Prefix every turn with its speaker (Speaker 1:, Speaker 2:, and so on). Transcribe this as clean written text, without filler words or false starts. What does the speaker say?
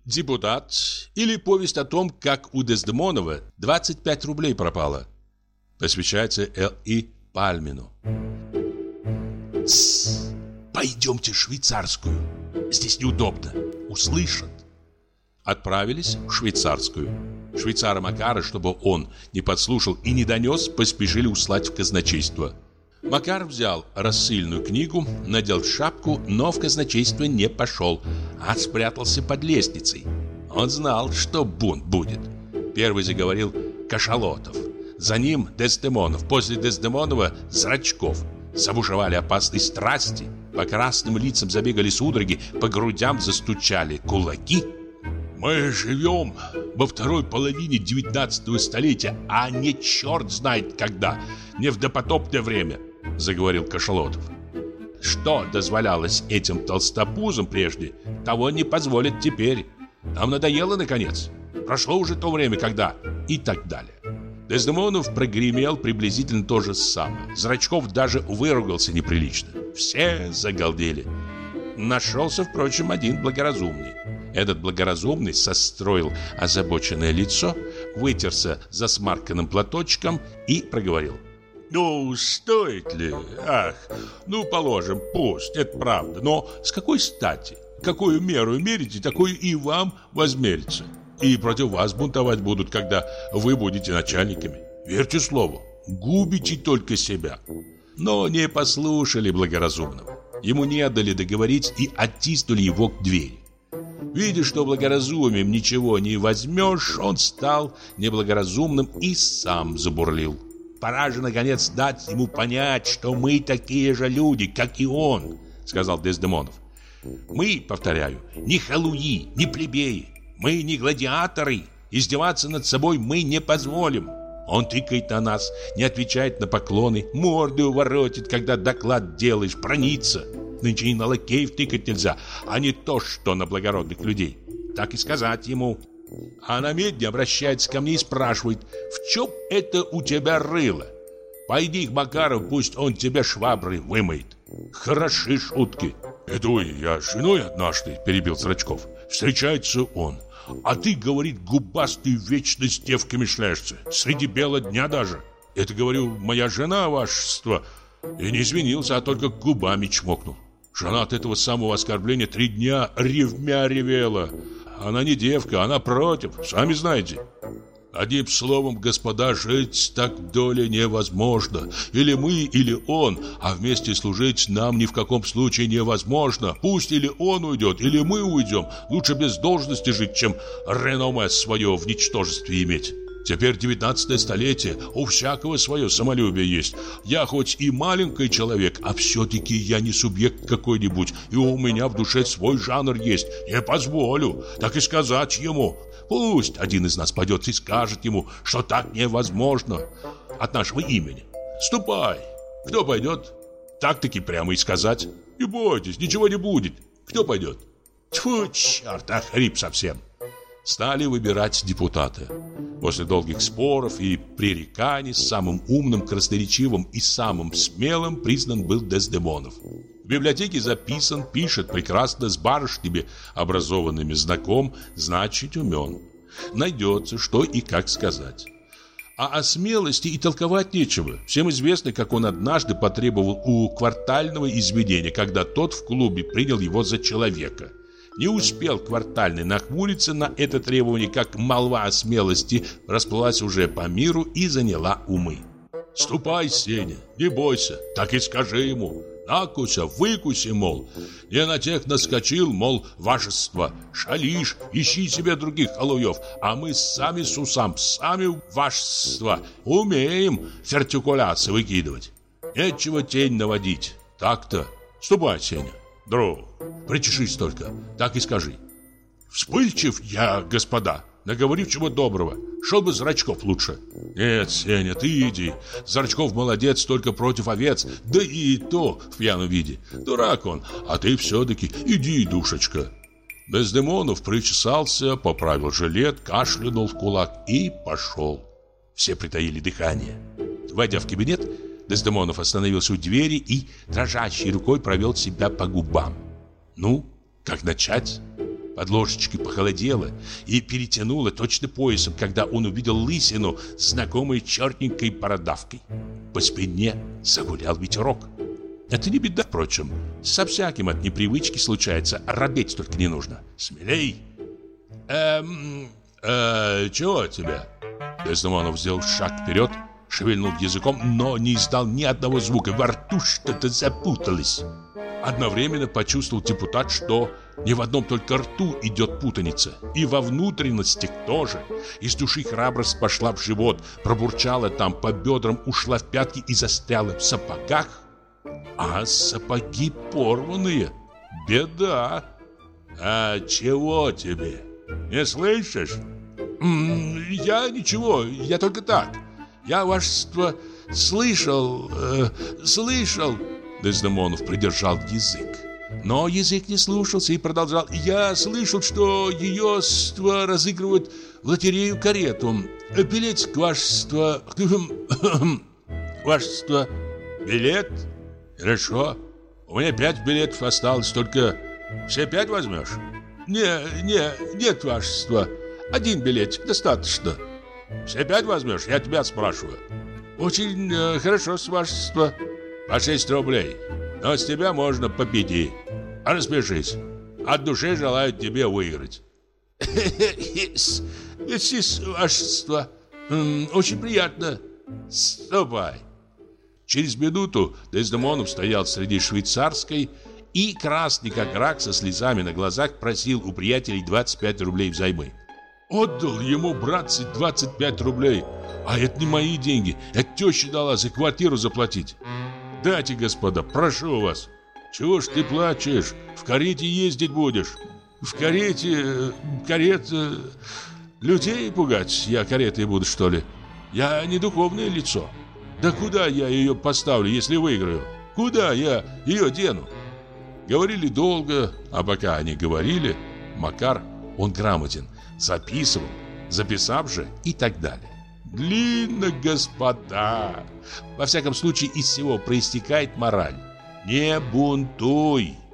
Speaker 1: Депутат или повесть о том, как у Дездемонова 25 рублей пропало. Посвящается Л.И. Пальмину. «Тссс, пойдемте в швейцарскую. Здесь неудобно. Услышат». Отправились в швейцарскую. Швейцара Макара, чтобы он не подслушал и не донес, поспешили услать в казначейство. Макар взял рассыльную книгу, надел шапку, но в казначейство не пошел, а спрятался под лестницей. Он знал, что бунт будет. Первый заговорил Кашалотов. За ним Дездемонов, после Дездемонова Зрачков. Забушевали опасные страсти, по красным лицам забегали судороги, по грудям застучали кулаки. «Мы живем во второй половине 19 столетия, а не черт знает когда, не в допотопное время», — заговорил Кашалотов. «Что дозволялось этим толстопузам прежде, того не позволят теперь. Нам надоело, наконец. Прошло уже то время, когда...» и так далее. Дездемонов прогремел приблизительно то же самое. Зрачков даже выругался неприлично. Все загалдели. Нашелся, впрочем, один благоразумный. Этот благоразумный состроил озабоченное лицо, вытерся засмарканным платочком и проговорил: «Ну, стоит ли? Ах, ну, положим, пусть, это правда. Но с какой стати? Какую меру мерите, такую и вам возмерится. И против вас бунтовать будут, когда вы будете начальниками. Верьте слову, губите только себя». Но не послушали благоразумного. Ему не дали договорить и оттиснули его к двери. Видя, что благоразумием ничего не возьмешь, он стал неблагоразумным и сам забурлил. «Пора же, наконец, дать ему понять, что мы такие же люди, как и он», — сказал Дездемонов. «Мы, повторяю, не халуи, не плебеи. Мы не гладиаторы. Издеваться над собой мы не позволим». Он тыкает на нас, не отвечает на поклоны, морды уворотит, когда доклад делаешь, бронится. Нынче и на лакеев тыкать нельзя, а не то, что на благородных людей. Так и сказать ему. А на медне обращается ко мне и спрашивает: «В чем это у тебя рыло? Пойди к Макару, пусть он тебе шваброй вымоет». Хороши шутки. «Это я с женой однажды», — перебил Зрачков. «Встречается он. А ты, говорит, губастый, вечно с девками шляешься. Среди бела дня даже. Это, говорю, моя жена, вашество». И не извинился, а только губами чмокнул. Жена от этого самого оскорбления 3 дня ревмя ревела. Она не девка, она против, сами знаете. Одним словом, господа, жить так доля невозможно. Или мы, или он, а вместе служить нам ни в каком случае невозможно. Пусть или он уйдет, или мы уйдем. Лучше без должности жить, чем реноме свое в ничтожестве иметь. Теперь 19 столетие, у всякого свое самолюбие есть. Я хоть и маленький человек, а все-таки я не субъект какой-нибудь, и у меня в душе свой жанр есть. Не позволю, так и сказать ему. Пусть один из нас пойдет и скажет ему, что так невозможно от нашего имени. Ступай. Кто пойдет? Так-таки прямо и сказать. Не бойтесь, ничего не будет. Кто пойдет? Тьфу, черт, охрип совсем. Стали выбирать депутата. После долгих споров и пререканий самым умным, красноречивым и самым смелым признан был Дездемонов. В библиотеке записан, пишет прекрасно, с барышнями образованными знаком, значит умен. Найдется, что и как сказать. А о смелости и толковать нечего. Всем известно, как он однажды потребовал у Квартального извинения, когда тот в клубе принял его за человека. Не успел Квартальный нахмуриться на это требование, как молва о смелости расплылась уже по миру и заняла умы. «Ступай, Сеня, не бойся, так и скажи ему. Накуся, выкуси, мол. Не на тех наскочил, мол, вашество. Шалишь, ищи себе других халуев, а мы сами с усам, сами вашество. Умеем фертикуляции выкидывать. Нечего тень наводить. Так-то. Ступай, Сеня. Друг, причешись только, так и скажи. Вспыльчив я, господа, наговорив чего доброго. Шел бы Зрачков лучше. Нет, Сеня, ты иди. Зрачков молодец, только против овец, да и то в пьяном виде. Дурак он, а ты все-таки иди, душечка. Дездемонов причесался, поправил жилет, кашлянул в кулак и пошел. Все притаили дыхание. Войдя в кабинет, Дездемонов остановился у двери и дрожащей рукой провел себя по губам. Ну, как начать? Под ложечкой похолодело и перетянуло точно поясом, когда он увидел лысину с знакомой черненькой бородавкой. По спине загулял ветерок. Это не беда, впрочем. Со всяким от непривычки случается, а робеть только не нужно. Смелей! Чего тебе? Дездемонов сделал шаг вперед, шевельнул языком, но не издал ни одного звука. Во рту что-то запуталось. Одновременно почувствовал депутат, что не в одном только рту идет путаница, и во внутренностях тоже. Из души храбрость пошла в живот, пробурчала там по бедрам, ушла в пятки и застряла в сапогах. А сапоги порванные. Беда. А чего тебе? Не слышишь? Я ничего, я только так. Я, вашество, слышал. Дездемонов придержал язык. Но язык не слушался и продолжал. Я слышал, что ее разыгрывают в лотерею карету. Билетик, вашество. Вашество. Билет? Хорошо. У меня 5 билетов осталось, только все 5 возьмешь? Нет, вашество. 1 билетик достаточно. Все 5 возьмешь? Я тебя спрашиваю. Очень хорошо, вашество. По 6 рублей. Но с тебя можно по 5. А распишись. От души желаю тебе выиграть. Вашество. Очень приятно. Ступай. Через минуту Дездемонов стоял среди швейцарской и, красный как рак, со слезами на глазах, просил у приятелей 25 рублей взаймы. Отдал ему, братцы, 25 рублей. А это не мои деньги. Это теща дала за квартиру заплатить. Дайте, господа, прошу вас. Чего ж ты плачешь? В карете ездить будешь. В карете... Людей пугать я каретой буду, что ли? Я не духовное лицо. Да куда я ее поставлю, если выиграю? Куда я ее дену? Говорили долго, а пока они говорили, Макар, он грамотен, записывал, записав же и так далее. Длинно, господа. Во всяком случае, из всего проистекает мораль. Не бунтуй.